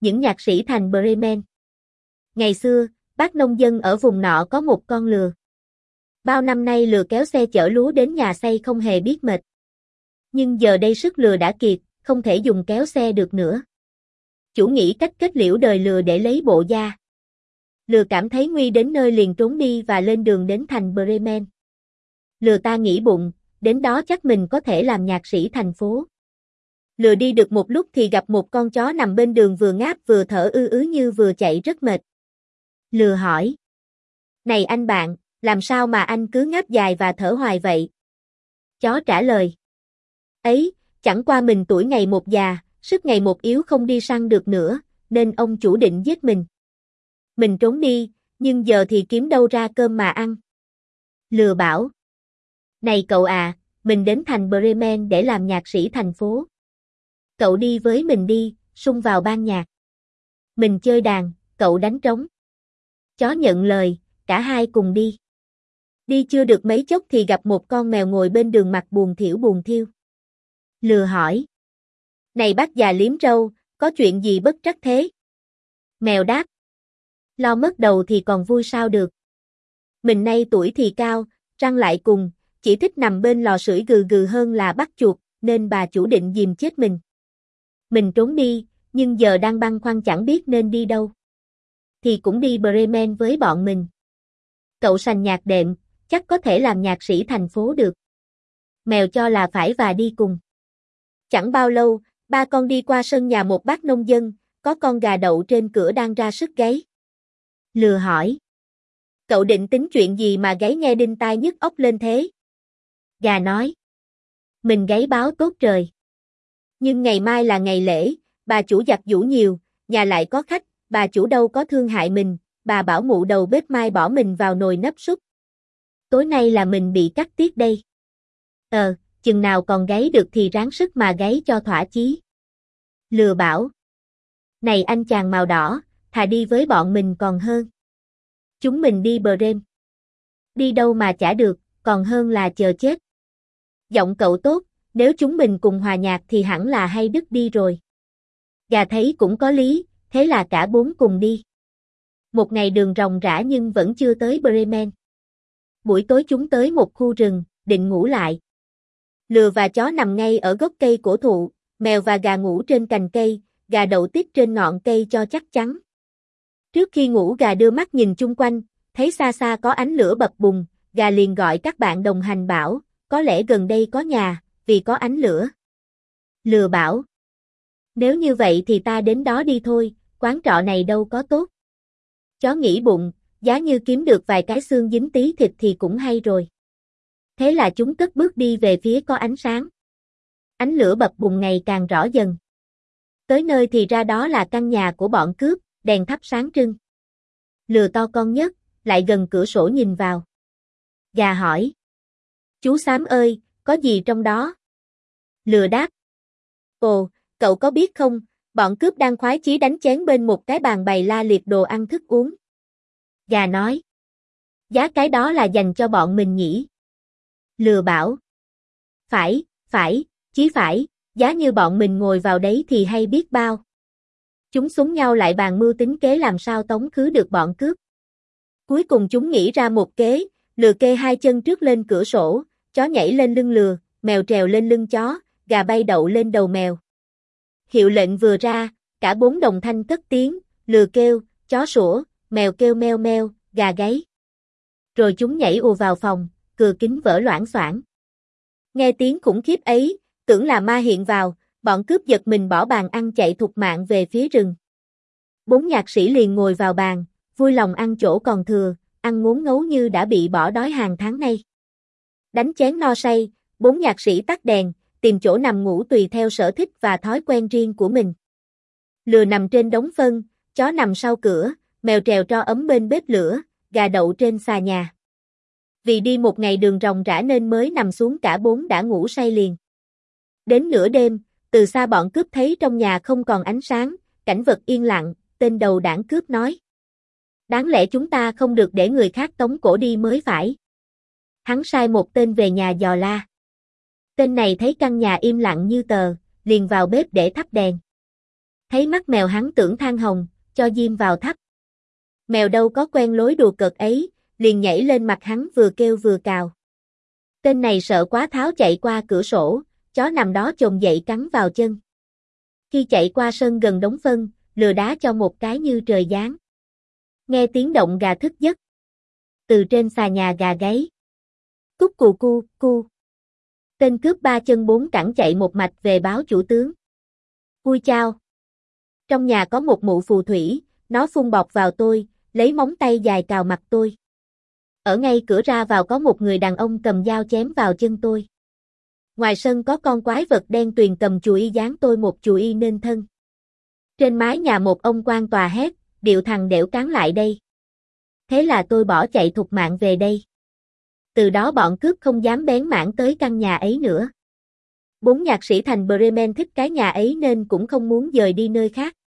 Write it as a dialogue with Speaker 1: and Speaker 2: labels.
Speaker 1: Những nhạc sĩ thành Bremen. Ngày xưa, bác nông dân ở vùng nọ có một con lừa. Bao năm nay lừa kéo xe chở lúa đến nhà xây không hề biết mệt. Nhưng giờ đây sức lừa đã kiệt, không thể dùng kéo xe được nữa. Chủ nghĩ cách kết liễu đời lừa để lấy bộ da. Lừa cảm thấy nguy đến nơi liền trốn đi và lên đường đến thành Bremen. Lừa ta nghĩ bụng, đến đó chắc mình có thể làm nhạc sĩ thành phố. Lừa đi được một lúc thì gặp một con chó nằm bên đường vừa ngáp vừa thở như vừa chạy rất mệt. Lừa hỏi: "Này anh bạn, làm sao mà anh cứ ngáp dài và thở hoài vậy?" Chó trả lời: "Ấy, chẳng qua mình tuổi ngày một già, sức ngày một yếu không đi săn được nữa, nên ông chủ định giết mình. Mình trốn đi, nhưng giờ thì kiếm đâu ra cơm mà ăn." Lừa bảo: "Này cậu à, mình đến thành Bremen để làm nhạc sĩ thành phố. Cậu đi với mình đi, xung vào ban nhạc. Mình chơi đàn, cậu đánh trống." Chó nhận lời, cả hai cùng đi. Đi chưa được mấy chốc thì gặp một con mèo ngồi bên đường mặt buồn thiểu. Lừa hỏi: "Này bác già liếm râu, có chuyện gì bất trắc thế?" Mèo đáp: "Lo mất đầu thì còn vui sao được. Mình nay tuổi thì cao, răng lại cùng, chỉ thích nằm bên lò sưởi gừ hơn là bắt chuột, nên bà chủ định dìm chết mình. Mình trốn đi, nhưng giờ đang băn khoăn chẳng biết nên đi đâu. Thì cũng đi Bremen với bọn mình. Cậu sành nhạc đệm, chắc có thể làm nhạc sĩ thành phố được." Mèo cho là phải và đi cùng. Chẳng bao lâu, ba con đi qua sân nhà một bác nông dân, có con gà đậu trên cửa đang ra sức gáy. Lừa hỏi: "Cậu định tính chuyện gì mà gáy nghe đinh tai nhức óc lên thế?" Gà nói: "Mình gáy báo tốt trời. Nhưng ngày mai là ngày lễ, bà chủ giặt giũ nhiều, nhà lại có khách, bà chủ đâu có thương hại mình, bà bảo mụ đầu bếp mai bỏ mình vào nồi nấp súp. Tối nay là mình bị cắt tiết đây. Chừng nào còn gáy được thì ráng sức mà gáy cho thỏa chí." Lừa bảo: "Này anh chàng màu đỏ, thà đi với bọn mình còn hơn. Chúng mình đi Bremen. Đi đâu mà chả được, còn hơn là chờ chết. Giọng cậu tốt, nếu chúng mình cùng hòa nhạc thì hẳn là hay đứt đi rồi." Gà thấy cũng có lý, thế là cả bốn cùng đi. Một ngày đường ròng rã nhưng vẫn chưa tới Bremen. Buổi tối chúng tới một khu rừng, định ngủ lại. Lừa và chó nằm ngay ở gốc cây cổ thụ, mèo và gà ngủ trên cành cây, gà đậu tiết trên ngọn cây cho chắc chắn. Trước khi ngủ gà đưa mắt nhìn chung quanh, thấy xa xa có ánh lửa bập bùng, gà liền gọi các bạn đồng hành bảo: "Có lẽ gần đây có nhà, vì có ánh lửa." Lừa bảo: "Nếu như vậy thì ta đến đó đi thôi, quán trọ này đâu có tốt." Chó nghĩ bụng, giá như kiếm được vài cái xương dính tí thịt thì cũng hay rồi. Thế là chúng cất bước đi về phía có ánh sáng. Ánh lửa bập bùng ngày càng rõ dần. Tới nơi thì ra đó là căn nhà của bọn cướp, đèn thắp sáng trưng. Lừa to con nhất, lại gần cửa sổ nhìn vào. Gà hỏi: "Chú Xám ơi, có gì trong đó?" Lừa đáp: "Ồ, cậu có biết không, bọn cướp đang khoái chí đánh chén bên một cái bàn bày la liệt đồ ăn thức uống." Gà nói: "Giá cái đó là dành cho bọn mình nhỉ?" Lừa bảo: Phải, chí phải, giá như bọn mình ngồi vào đấy thì hay biết bao." Chúng xúm nhau lại bàn mưu tính kế làm sao tống khứ được bọn cướp. Cuối cùng chúng nghĩ ra một kế, lừa kê hai chân trước lên cửa sổ, chó nhảy lên lưng lừa, mèo trèo lên lưng chó, gà bay đậu lên đầu mèo. Hiệu lệnh vừa ra, cả bốn đồng thanh cất tiếng, lừa kêu, chó sủa, mèo kêu meo meo, gà gáy. Rồi chúng nhảy ùa vào phòng, cửa kính vỡ loảng xoảng. Nghe tiếng khủng khiếp ấy, tưởng là ma hiện vào, bọn cướp giật mình bỏ bàn ăn chạy thục mạng về phía rừng. Bốn nhạc sĩ liền ngồi vào bàn, vui lòng ăn chỗ còn thừa, ăn ngốn ngấu như đã bị bỏ đói hàng tháng nay. Đánh chén no say, bốn nhạc sĩ tắt đèn, tìm chỗ nằm ngủ tùy theo sở thích và thói quen riêng của mình. Lừa nằm trên đống phân, chó nằm sau cửa, mèo trèo tro ấm bên bếp lửa, gà đậu trên xà nhà. Vì đi một ngày đường ròng rã nên mới nằm xuống cả bốn đã ngủ say liền. Đến nửa đêm, từ xa bọn cướp thấy trong nhà không còn ánh sáng, cảnh vật yên lặng, tên đầu đảng cướp nói: "Đáng lẽ chúng ta không được để người khác tống cổ đi mới phải." Hắn sai một tên về nhà dò la. Tên này thấy căn nhà im lặng như tờ, liền vào bếp để thắp đèn. Thấy mắt mèo hắn tưởng than hồng, cho diêm vào thắt. Mèo đâu có quen lối đùa cợt ấy, liền nhảy lên mặt hắn vừa kêu vừa cào. Tên này sợ quá tháo chạy qua cửa sổ, chó nằm đó chồm dậy cắn vào chân. Khi chạy qua sân gần đống phân, lừa đá cho một cái như trời giáng. Nghe tiếng động gà thức giấc. Từ trên xà nhà gà gáy. Cúc cù cu, cu. Tên cướp ba chân bốn cẳng chạy một mạch về báo chủ tướng. Ui chao. Trong nhà có một mụ phù thủy, nó phun bọt vào tôi, lấy móng tay dài cào mặt tôi. Ở ngay cửa ra vào có một người đàn ông cầm dao chém vào chân tôi. Ngoài sân có con quái vật đen tuyền cầm chùi y giáng tôi một chùi y nên thân. Trên mái nhà một ông quan tòa hét, điệu thằng đẻo cán lại đây. Thế là tôi bỏ chạy thục mạng về đây. Từ đó bọn cướp không dám bén mảng tới căn nhà ấy nữa. 4 nhạc sĩ thành Bremen thích cái nhà ấy nên cũng không muốn dời đi nơi khác.